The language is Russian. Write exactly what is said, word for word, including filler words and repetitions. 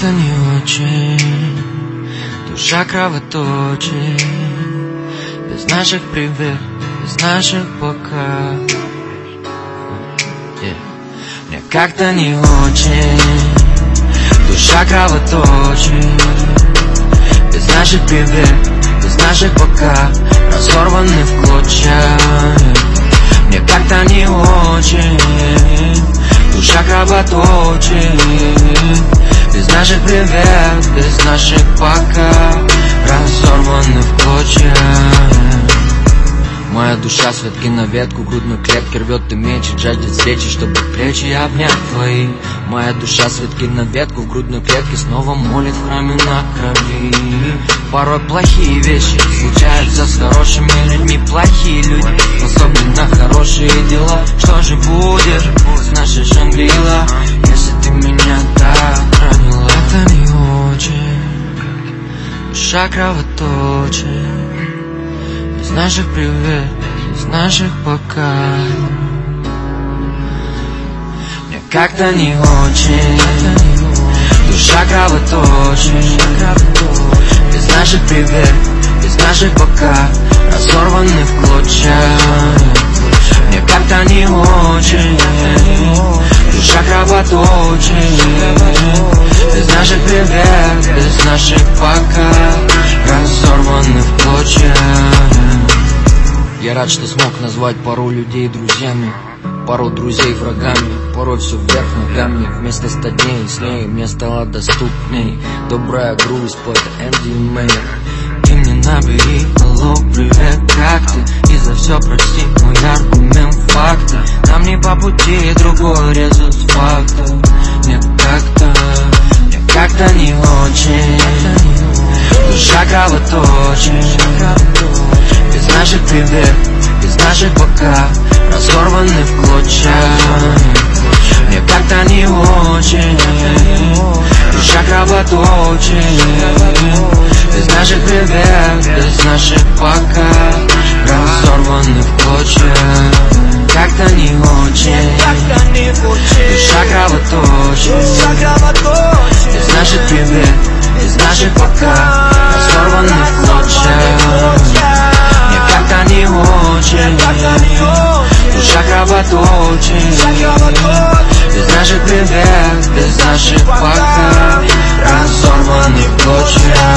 как-то не очень, душа кровоточит, без наших привет, без наших пока. yeah. Мне как-то не очень, душа кровоточит, без наших привет, без наших пока, разорваны в клочья. yeah. Мне как-то не очень, душа кровоточит, без наших привет, без наших пока, разорваны в клочья. Моя душа с ветки на ветку, грудной клетки рвет и мечет, жаждет встречи, чтобы плечи обнять твои. Моя душа с ветки на ветку, в грудной клетке снова молит в храме на крови. Порой плохие вещи случаются с хорошими людьми, плохие люди, особенно хорошие дела. Что же будет с нашей Шангри-Ла, если ты меня так ранила? Это не очень, душа кровоточит, без наших привет, без наших пока. Мне как-то не очень, душа кровоточит, без наших привет, без наших пока, разорваны в клочья. Мне как-то не очень, душа кровоточит, без наших привет, без наших пока, разорваны в клочья. Я рад, что смог назвать пару людей друзьями, пару друзей врагами. Порой все вверх ногами, вместо ста дней с ней мне стало доступней добрая грусть поэта Энди Мейер. Ты мне набери, алло, привет, как ты? И за все прости, мой аргумент факты. Нам не по пути, другой резус фактов. Мне как-то, мне как-то не очень, душа кровоточит, без наших привет, без наших пока, разорваны в клочья. Мне как-то не очень, душа кровоточит, без наших привет, без наших пока, разорваны в клочья. Как-то не очень, душа кровоточит, без наших привет, без наших пока, разорваны в клочья. Мне как-то не очень, душа кровоточит, без наших привет, без наших пока, разорваны в клочья.